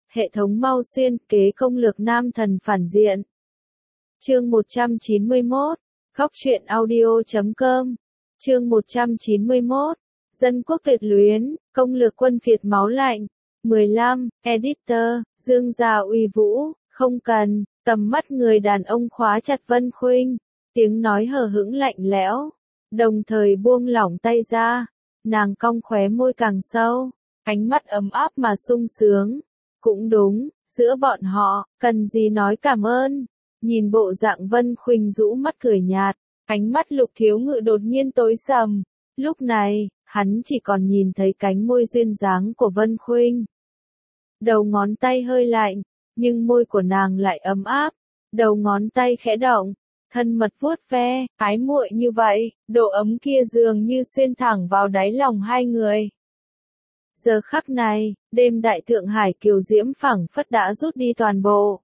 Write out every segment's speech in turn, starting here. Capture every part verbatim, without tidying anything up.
Hệ thống mau xuyên kế công lược nam thần phản diện. Chương một trăm chín mươi mốt. Góc truyện audio chấm com. Chương một trăm chín mươi mốt. Dân quốc Việt luyến, công lược quân Việt máu lạnh. mười lăm. Editor, Dương Gia uy vũ, không cần, tầm mắt người đàn ông khóa chặt Vân Khuynh. Tiếng nói hờ hững lạnh lẽo, đồng thời buông lỏng tay ra. Nàng cong khóe môi càng sâu, ánh mắt ấm áp mà sung sướng. Cũng đúng, giữa bọn họ, cần gì nói cảm ơn. Nhìn bộ dạng Vân Khuynh rũ mắt cười nhạt, ánh mắt Lục Thiếu Ngự đột nhiên tối sầm. Lúc này, hắn chỉ còn nhìn thấy cánh môi duyên dáng của Vân Khuynh. Đầu ngón tay hơi lạnh, nhưng môi của nàng lại ấm áp. Đầu ngón tay khẽ động, thân mật vuốt ve, ái muội như vậy, độ ấm kia dường như xuyên thẳng vào đáy lòng hai người. Giờ khắc này, đêm đại Thượng Hải kiều diễm phảng phất đã rút đi toàn bộ.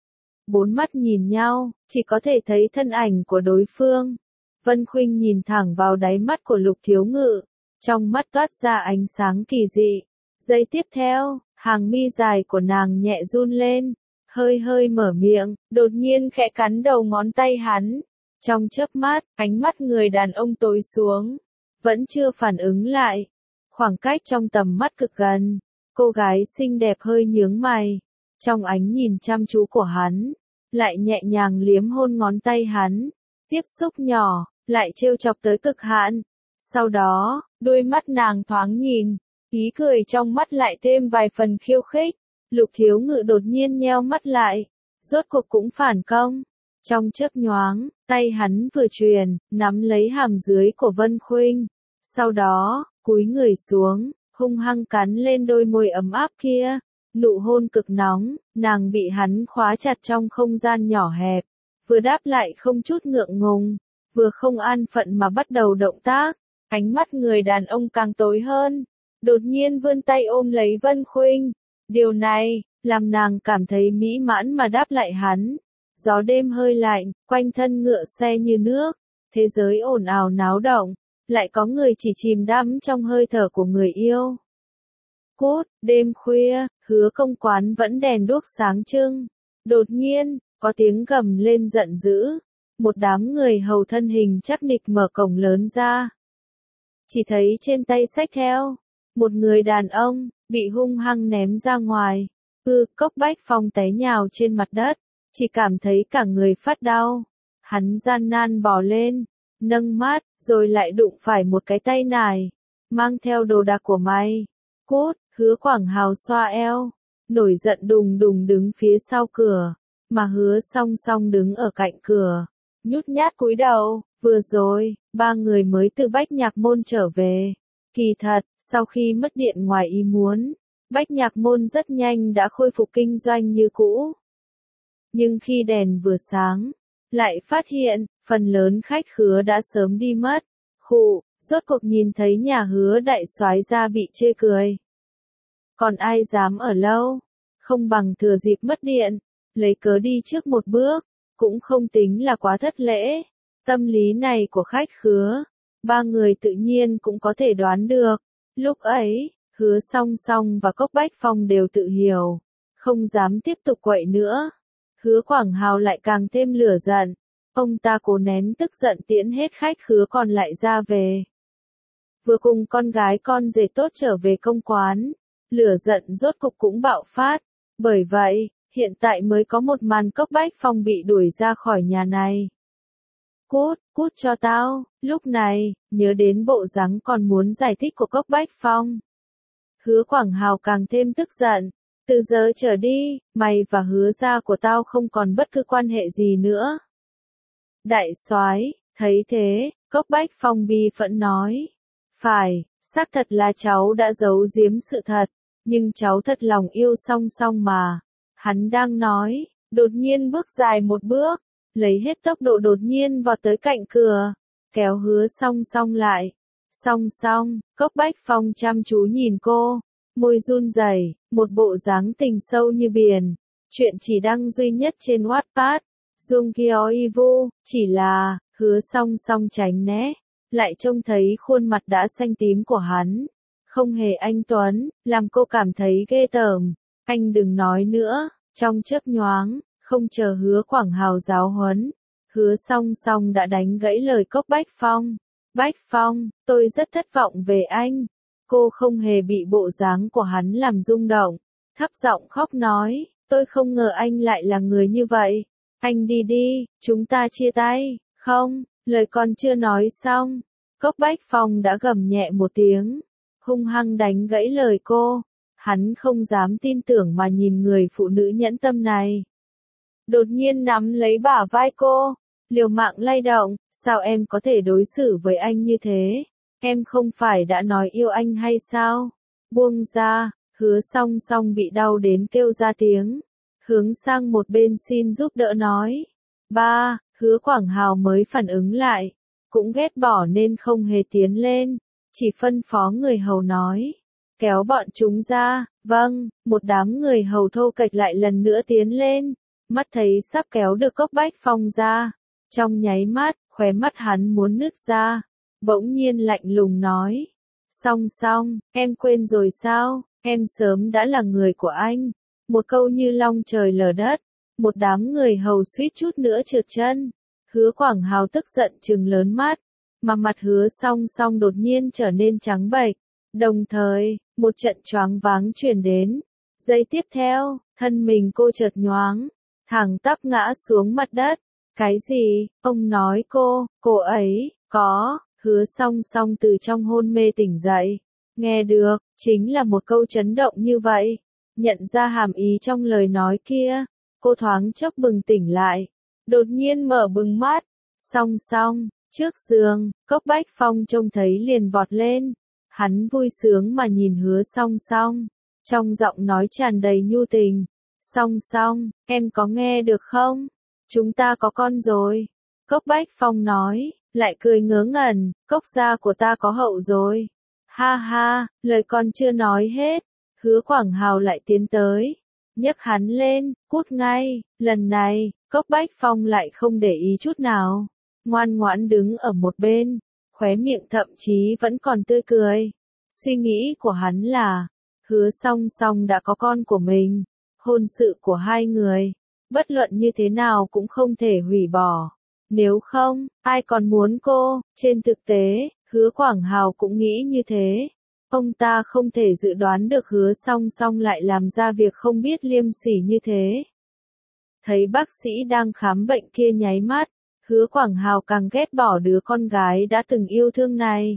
Bốn mắt nhìn nhau, chỉ có thể thấy thân ảnh của đối phương. Vân Khuynh nhìn thẳng vào đáy mắt của Lục Thiếu Ngự, trong mắt toát ra ánh sáng kỳ dị. Giây tiếp theo, hàng mi dài của nàng nhẹ run lên, hơi hơi mở miệng, đột nhiên khẽ cắn đầu ngón tay hắn. Trong chớp mắt, ánh mắt người đàn ông tối xuống, vẫn chưa phản ứng lại. Khoảng cách trong tầm mắt cực gần, cô gái xinh đẹp hơi nhướng mày, trong ánh nhìn chăm chú của hắn, lại nhẹ nhàng liếm hôn ngón tay hắn, tiếp xúc nhỏ, lại trêu chọc tới cực hạn. Sau đó, đôi mắt nàng thoáng nhìn, ý cười trong mắt lại thêm vài phần khiêu khích. Lục Thiếu Ngự đột nhiên nheo mắt lại, rốt cuộc cũng phản công. Trong chớp nhoáng, tay hắn vừa truyền, nắm lấy hàm dưới của Vân Khuynh, sau đó, cúi người xuống, hung hăng cắn lên đôi môi ấm áp kia. Nụ hôn cực nóng, nàng bị hắn khóa chặt trong không gian nhỏ hẹp, vừa đáp lại không chút ngượng ngùng, vừa không an phận mà bắt đầu động tác. Ánh mắt người đàn ông càng tối hơn, đột nhiên vươn tay ôm lấy Vân Khuynh. Điều này, làm nàng cảm thấy mỹ mãn mà đáp lại hắn. Gió đêm hơi lạnh, quanh thân ngựa xe như nước, thế giới ồn ào náo động, lại có người chỉ chìm đắm trong hơi thở của người yêu. Cút, đêm khuya, Hứa công quán vẫn đèn đuốc sáng trưng. Đột nhiên, có tiếng gầm lên giận dữ. Một đám người hầu thân hình chắc nịch mở cổng lớn ra. Chỉ thấy trên tay xách theo, một người đàn ông, bị hung hăng ném ra ngoài. Ư, Cốc Bách Phong té nhào trên mặt đất, chỉ cảm thấy cả người phát đau. Hắn gian nan bò lên, nâng mắt, rồi lại đụng phải một cái tay nải. Mang theo đồ đạc của mày. Cút, Hứa Quảng Hào xoa eo, nổi giận đùng đùng đứng phía sau cửa, mà Hứa Song Song đứng ở cạnh cửa, nhút nhát cúi đầu. Vừa rồi, ba người mới từ Bách Nhạc Môn trở về. Kỳ thật, sau khi mất điện ngoài ý muốn, Bách Nhạc Môn rất nhanh đã khôi phục kinh doanh như cũ. Nhưng khi đèn vừa sáng, lại phát hiện, phần lớn khách khứa đã sớm đi mất. Khụ, rốt cuộc nhìn thấy nhà Hứa đại soái gia bị chê cười. Còn ai dám ở lâu, không bằng thừa dịp mất điện, lấy cớ đi trước một bước, cũng không tính là quá thất lễ. Tâm lý này của khách khứa, ba người tự nhiên cũng có thể đoán được. Lúc ấy, Hứa Song Song và Cốc Bách Phong đều tự hiểu, không dám tiếp tục quậy nữa. Hứa Quảng Hào lại càng thêm lửa giận, ông ta cố nén tức giận tiễn hết khách khứa còn lại ra về. Vừa cùng con gái con rể tốt trở về công quán, lửa giận rốt cục cũng bạo phát. Bởi vậy, hiện tại mới có một màn Cốc Bách Phong bị đuổi ra khỏi nhà này. Cút, cút cho tao. Lúc này, nhớ đến bộ dáng còn muốn giải thích của Cốc Bách Phong, Hứa Quảng Hào càng thêm tức giận. Từ giờ trở đi, mày và Hứa gia của tao không còn bất cứ quan hệ gì nữa. Đại soái, thấy thế, Cốc Bách Phong bi phẫn nói. Phải, xác thật là cháu đã giấu giếm sự thật, nhưng cháu thật lòng yêu Song Song mà. Hắn đang nói, đột nhiên bước dài một bước, lấy hết tốc độ đột nhiên vọt tới cạnh cửa, kéo Hứa Song Song lại. Song Song, Cốc Bách Phong chăm chú nhìn cô, môi run rẩy, một bộ dáng tình sâu như biển. Chuyện chỉ đăng duy nhất trên Wattpad. Dung Kyoivu, chỉ là, Hứa Song Song tránh né, lại trông thấy khuôn mặt đã xanh tím của hắn, không hề anh tuấn, làm cô cảm thấy ghê tởm. Anh đừng nói nữa, trong chớp nhoáng, không chờ Hứa Quảng Hào giáo huấn, Hứa Song Song đã đánh gãy lời Cốc Bách Phong. Bách Phong, tôi rất thất vọng về anh. Cô không hề bị bộ dáng của hắn làm rung động, thấp giọng khóc nói, tôi không ngờ anh lại là người như vậy. Anh đi đi, chúng ta chia tay. Không, lời còn chưa nói xong, Cốc Bách Phong đã gầm nhẹ một tiếng, hung hăng đánh gãy lời cô. Hắn không dám tin tưởng mà nhìn người phụ nữ nhẫn tâm này. Đột nhiên nắm lấy bả vai cô, liều mạng lay động, sao em có thể đối xử với anh như thế? Em không phải đã nói yêu anh hay sao? Buông ra, Hứa Song Song bị đau đến kêu ra tiếng, hướng sang một bên xin giúp đỡ nói. Ba, Hứa Quảng Hào mới phản ứng lại, cũng ghét bỏ nên không hề tiến lên, chỉ phân phó người hầu nói. Kéo bọn chúng ra. Vâng, một đám người hầu thô kệch lại lần nữa tiến lên, mắt thấy sắp kéo được Cốc Bách Phong ra. Trong nháy mắt, khóe mắt hắn muốn nứt ra, bỗng nhiên lạnh lùng nói. Song Song, em quên rồi sao, em sớm đã là người của anh. Một câu như long trời lở đất, một đám người hầu suýt chút nữa trượt chân. Hứa Quảng Hào tức giận trừng lớn mắt, mà mặt Hứa Song Song đột nhiên trở nên trắng bệch. Đồng thời, một trận choáng váng truyền đến. Giây tiếp theo, thân mình cô chợt nhoáng, thẳng tắp ngã xuống mặt đất. Cái gì? Ông nói cô, cô ấy, có, Hứa Song Song từ trong hôn mê tỉnh dậy. Nghe được, chính là một câu chấn động như vậy. Nhận ra hàm ý trong lời nói kia, cô thoáng chốc bừng tỉnh lại. Đột nhiên mở bừng mắt. Song Song, trước giường, Cốc Bách Phong trông thấy liền vọt lên. Hắn vui sướng mà nhìn Hứa Song Song, trong giọng nói tràn đầy nhu tình. Song Song, em có nghe được không? Chúng ta có con rồi. Cốc Bách Phong nói, lại cười ngớ ngẩn, Cốc gia của ta có hậu rồi. Ha ha, lời con chưa nói hết. Hứa Quảng Hào lại tiến tới, nhấc hắn lên, cút ngay. Lần này, Cốc Bách Phong lại không để ý chút nào, ngoan ngoãn đứng ở một bên, khóe miệng thậm chí vẫn còn tươi cười. Suy nghĩ của hắn là, Hứa Song Song đã có con của mình, hôn sự của hai người, bất luận như thế nào cũng không thể hủy bỏ. Nếu không, ai còn muốn cô? Trên thực tế, Hứa Quảng Hào cũng nghĩ như thế. Ông ta không thể dự đoán được Hứa Song Song lại làm ra việc không biết liêm sỉ như thế. Thấy bác sĩ đang khám bệnh kia nháy mắt, Hứa Quảng Hào càng ghét bỏ đứa con gái đã từng yêu thương này.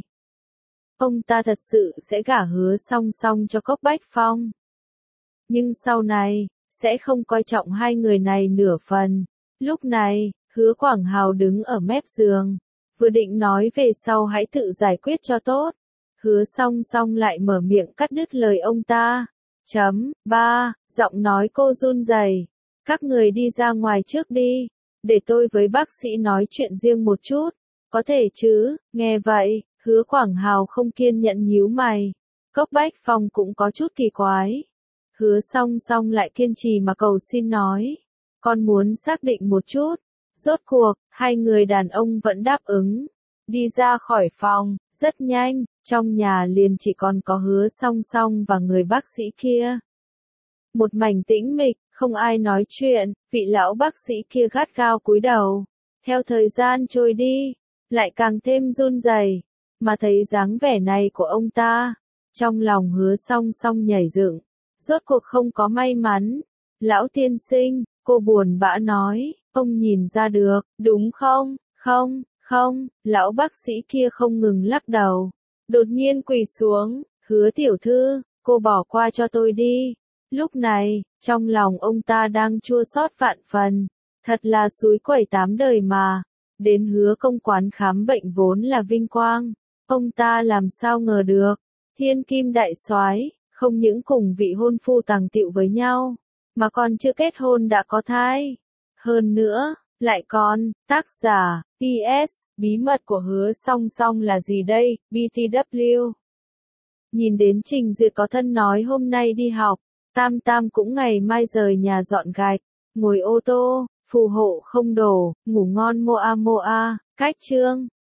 Ông ta thật sự sẽ gả Hứa Song Song cho Cốc Bách Phong. Nhưng sau này, sẽ không coi trọng hai người này nửa phần. Lúc này, Hứa Quảng Hào đứng ở mép giường, vừa định nói về sau hãy tự giải quyết cho tốt. Hứa Song Song lại mở miệng cắt đứt lời ông ta. Chấm, ba, giọng nói cô run rẩy. Các người đi ra ngoài trước đi, để tôi với bác sĩ nói chuyện riêng một chút. Có thể chứ? Nghe vậy, Hứa Quảng Hào không kiên nhẫn nhíu mày. Cốc Bách Phong cũng có chút kỳ quái. Hứa Song Song lại kiên trì mà cầu xin nói. Con muốn xác định một chút. Rốt cuộc, hai người đàn ông vẫn đáp ứng. Đi ra khỏi phòng, rất nhanh, trong nhà liền chỉ còn có Hứa Song Song và người bác sĩ kia. Một mảnh tĩnh mịch, không ai nói chuyện, vị lão bác sĩ kia gắt gao cúi đầu. Theo thời gian trôi đi, lại càng thêm run rẩy, mà thấy dáng vẻ này của ông ta, trong lòng Hứa Song Song nhảy dựng. Rốt cuộc không có may mắn. Lão tiên sinh, cô buồn bã nói, ông nhìn ra được, đúng không? Không, không, lão bác sĩ kia không ngừng lắc đầu. Đột nhiên quỳ xuống, Hứa tiểu thư, cô bỏ qua cho tôi đi. Lúc này, trong lòng ông ta đang chua xót vạn phần. Thật là xúi quẩy tám đời mà. Đến Hứa công quán khám bệnh vốn là vinh quang. Ông ta làm sao ngờ được. Thiên kim đại soái không những cùng vị hôn phu tàng tiệu với nhau, mà còn chưa kết hôn đã có thai. Hơn nữa, lại còn, tác giả, pê ét, bí mật của Hứa Song Song là gì đây, bê tê vê. Nhìn đến Trình Duyệt có thân nói hôm nay đi học, Tam Tam cũng ngày mai rời nhà dọn gạch, ngồi ô tô, phù hộ không đổ, ngủ ngon moa moa, cách chương.